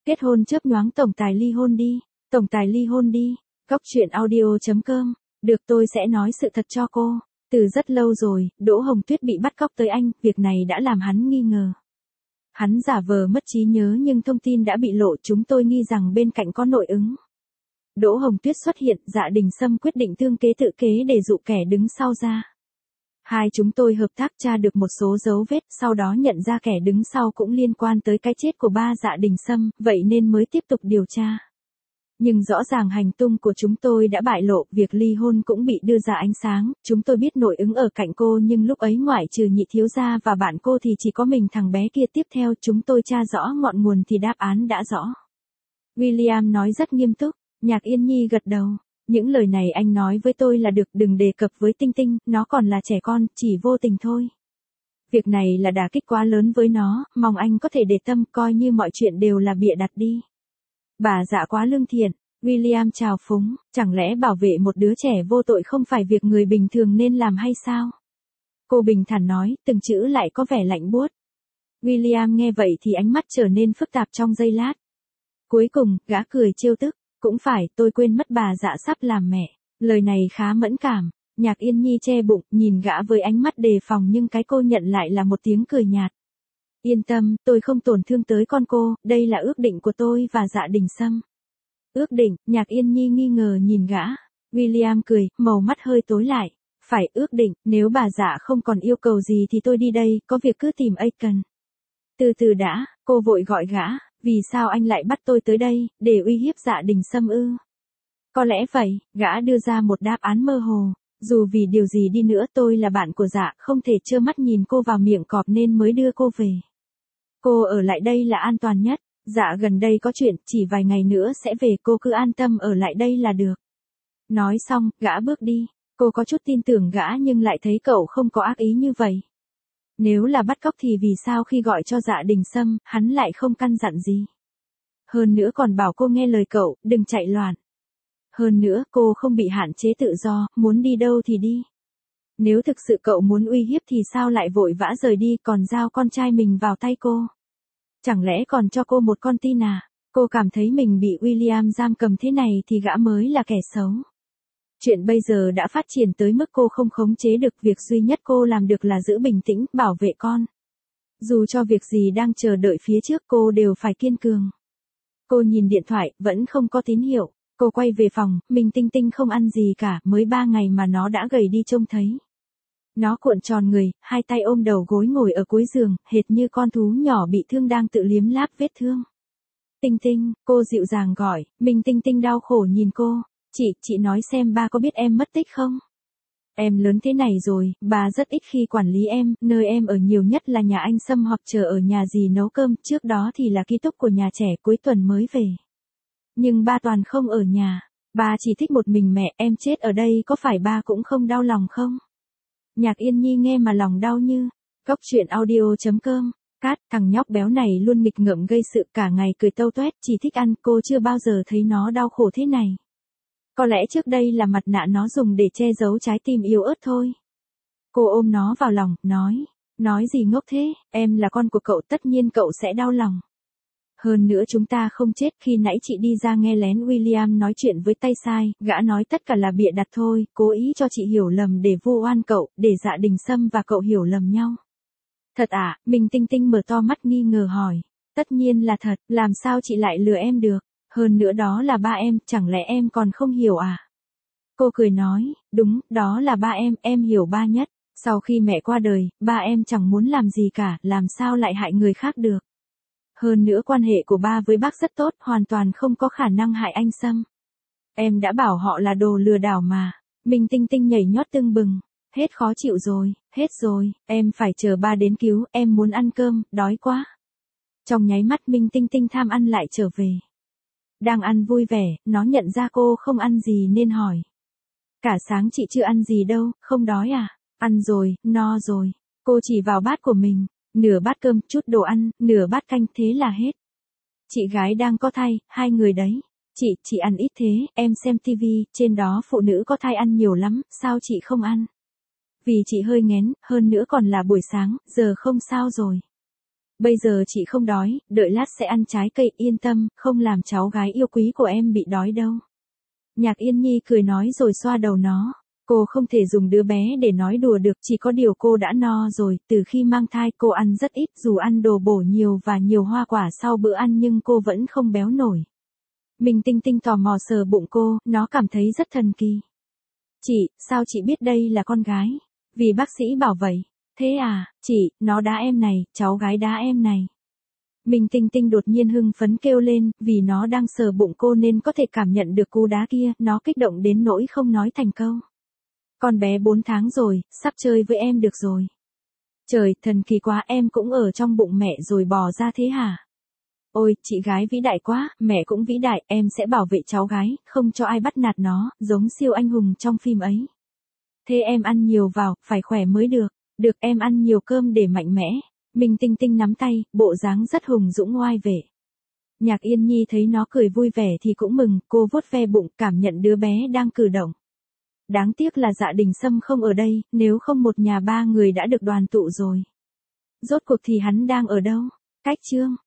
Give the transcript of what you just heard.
Kết hôn chớp nhoáng tổng tài ly hôn đi. Tổng tài ly hôn đi. Góc truyện audio.com. Được, tôi sẽ nói sự thật cho cô. Từ rất lâu rồi, Đỗ Hồng Tuyết bị bắt cóc tới Anh, việc này đã làm hắn nghi ngờ. Hắn giả vờ mất trí nhớ nhưng thông tin đã bị lộ, chúng tôi nghi rằng bên cạnh có nội ứng. Đỗ Hồng Tuyết xuất hiện, Dạ Đình Sâm quyết định tương kế tự kế để dụ kẻ đứng sau ra. Hai chúng tôi hợp tác tra được một số dấu vết, sau đó nhận ra kẻ đứng sau cũng liên quan tới cái chết của ba Dạ Đình Sâm, vậy nên mới tiếp tục điều tra. Nhưng rõ ràng hành tung của chúng tôi đã bại lộ, việc ly hôn cũng bị đưa ra ánh sáng, chúng tôi biết nội ứng ở cạnh cô nhưng lúc ấy ngoại trừ Nhị thiếu gia và bạn cô thì chỉ có mình thằng bé kia. Tiếp theo chúng tôi tra rõ ngọn nguồn thì đáp án đã rõ. William nói rất nghiêm túc. Nhạc Yên Nhi gật đầu. Những lời này anh nói với tôi là được, đừng đề cập với Tinh Tinh, nó còn là trẻ con, chỉ vô tình thôi. Việc này là đả kích quá lớn với nó, mong anh có thể để tâm, coi như mọi chuyện đều là bịa đặt đi. Bà Dạ quá lương thiện. William chào phúng, chẳng lẽ bảo vệ một đứa trẻ vô tội không phải việc người bình thường nên làm hay sao? Cô bình thản nói, từng chữ lại có vẻ lạnh buốt. William nghe vậy thì ánh mắt trở nên phức tạp trong giây lát. Cuối cùng, gã cười trêu tức. Cũng phải, tôi quên mất bà Dạ sắp làm mẹ. Lời này khá mẫn cảm. Nhạc Yên Nhi che bụng, nhìn gã với ánh mắt đề phòng nhưng cái cô nhận lại là một tiếng cười nhạt. Yên tâm, tôi không tổn thương tới con cô, đây là ước định của tôi và Dạ Đình Sâm. Ước định, Nhạc Yên Nhi nghi ngờ nhìn gã. William cười, màu mắt hơi tối lại. Phải ước định, nếu bà Dạ không còn yêu cầu gì thì tôi đi đây, có việc cứ tìm Aiken. Từ từ đã, cô vội gọi gã. Vì sao anh lại bắt tôi tới đây, để uy hiếp Dạ Đình Sâm ư? Có lẽ vậy, gã đưa ra một đáp án mơ hồ. Dù vì điều gì đi nữa tôi là bạn của Dạ, không thể trơ mắt nhìn cô vào miệng cọp nên mới đưa cô về. Cô ở lại đây là an toàn nhất. Dạ gần đây có chuyện, chỉ vài ngày nữa sẽ về, cô cứ an tâm ở lại đây là được. Nói xong, gã bước đi. Cô có chút tin tưởng gã nhưng lại thấy cậu không có ác ý như vậy. Nếu là bắt cóc thì vì sao khi gọi cho Dạ Đình Sâm, hắn lại không căn dặn gì? Hơn nữa còn bảo cô nghe lời cậu, đừng chạy loạn. Hơn nữa, cô không bị hạn chế tự do, muốn đi đâu thì đi. Nếu thực sự cậu muốn uy hiếp thì sao lại vội vã rời đi còn giao con trai mình vào tay cô? Chẳng lẽ còn cho cô một con tin à? Cô cảm thấy mình bị William giam cầm thế này thì gã mới là kẻ xấu. Chuyện bây giờ đã phát triển tới mức cô không khống chế được, việc duy nhất cô làm được là giữ bình tĩnh, bảo vệ con. Dù cho việc gì đang chờ đợi phía trước cô đều phải kiên cường. Cô nhìn điện thoại, vẫn không có tín hiệu. Cô quay về phòng, mình Tinh Tinh không ăn gì cả, mới 3 ngày mà nó đã gầy đi trông thấy. Nó cuộn tròn người, hai tay ôm đầu gối ngồi ở cuối giường, hệt như con thú nhỏ bị thương đang tự liếm láp vết thương. Tinh Tinh, cô dịu dàng gọi, mình Tinh Tinh đau khổ nhìn cô. Chị nói xem ba có biết em mất tích không? Em lớn thế này rồi, bà rất ít khi quản lý em, nơi em ở nhiều nhất là nhà anh Sâm hoặc chờ ở nhà dì nấu cơm, trước đó thì là ký túc của nhà trẻ, cuối tuần mới về. Nhưng ba toàn không ở nhà, ba chỉ thích một mình mẹ, em chết ở đây có phải ba cũng không đau lòng không? Nhạc Yên Nhi nghe mà lòng đau như. Góc truyện audio.com. Cát, thằng nhóc béo này luôn nghịch ngợm gây sự, cả ngày cười tâu toét, chỉ thích ăn, cô chưa bao giờ thấy nó đau khổ thế này. Có lẽ trước đây là mặt nạ nó dùng để che giấu trái tim yếu ớt thôi. Cô ôm nó vào lòng, nói gì ngốc thế, em là con của cậu, tất nhiên cậu sẽ đau lòng. Hơn nữa chúng ta không chết, khi nãy chị đi ra nghe lén William nói chuyện với tay sai, gã nói tất cả là bịa đặt thôi, cố ý cho chị hiểu lầm để vu oan cậu, để Dạ Đình Sâm và cậu hiểu lầm nhau. Thật à? Mình Tinh Tinh mở to mắt nghi ngờ hỏi. Tất nhiên là thật, làm sao chị lại lừa em được? Hơn nữa đó là ba em, chẳng lẽ em còn không hiểu à? Cô cười nói, đúng, đó là ba em hiểu ba nhất. Sau khi mẹ qua đời, ba em chẳng muốn làm gì cả, làm sao lại hại người khác được. Hơn nữa quan hệ của ba với bác rất tốt, hoàn toàn không có khả năng hại anh Sâm. Em đã bảo họ là đồ lừa đảo mà. Mình Tinh Tinh nhảy nhót tưng bừng. Hết khó chịu rồi, hết rồi, em phải chờ ba đến cứu, em muốn ăn cơm, đói quá. Trong nháy mắt Minh Tinh Tinh tham ăn lại trở về. Đang ăn vui vẻ, nó nhận ra cô không ăn gì nên hỏi. Cả sáng chị chưa ăn gì đâu, không đói à? Ăn rồi, no rồi. Cô chỉ vào bát của mình, nửa bát cơm, chút đồ ăn, nửa bát canh, thế là hết. Chị gái đang có thai, 2 người đấy. Chị ăn ít thế, em xem tivi, trên đó phụ nữ có thai ăn nhiều lắm, sao chị không ăn? Vì chị hơi nghén, hơn nữa còn là buổi sáng, giờ không sao rồi. Bây giờ chị không đói, đợi lát sẽ ăn trái cây, yên tâm, không làm cháu gái yêu quý của em bị đói đâu. Nhạc Yên Nhi cười nói rồi xoa đầu nó. Cô không thể dùng đứa bé để nói đùa được, chỉ có điều cô đã no rồi, từ khi mang thai cô ăn rất ít, dù ăn đồ bổ nhiều và nhiều hoa quả sau bữa ăn nhưng cô vẫn không béo nổi. Minh Tinh Tinh tò mò sờ bụng cô, nó cảm thấy rất thần kỳ. Chị, sao chị biết đây là con gái? Vì bác sĩ bảo vậy. Thế à, chị, nó đá em này, cháu gái đá em này. Minh Tinh Tinh đột nhiên hưng phấn kêu lên, vì nó đang sờ bụng cô nên có thể cảm nhận được cú đá kia, nó kích động đến nỗi không nói thành câu. Con bé 4 tháng rồi, sắp chơi với em được rồi. Trời, thần kỳ quá, em cũng ở trong bụng mẹ rồi bò ra thế hả? Ôi, chị gái vĩ đại quá, mẹ cũng vĩ đại, em sẽ bảo vệ cháu gái, không cho ai bắt nạt nó, giống siêu anh hùng trong phim ấy. Thế em ăn nhiều vào, phải khỏe mới được. Được, em ăn nhiều cơm để mạnh mẽ. Minh Tinh Tinh nắm tay, bộ dáng rất hùng dũng oai vệ. Nhạc Yên Nhi thấy nó cười vui vẻ thì cũng mừng, cô vuốt ve bụng, cảm nhận đứa bé đang cử động. Đáng tiếc là Dạ Đình Sâm không ở đây, nếu không một nhà 3 người đã được đoàn tụ rồi. Rốt cuộc thì hắn đang ở đâu? Cách chương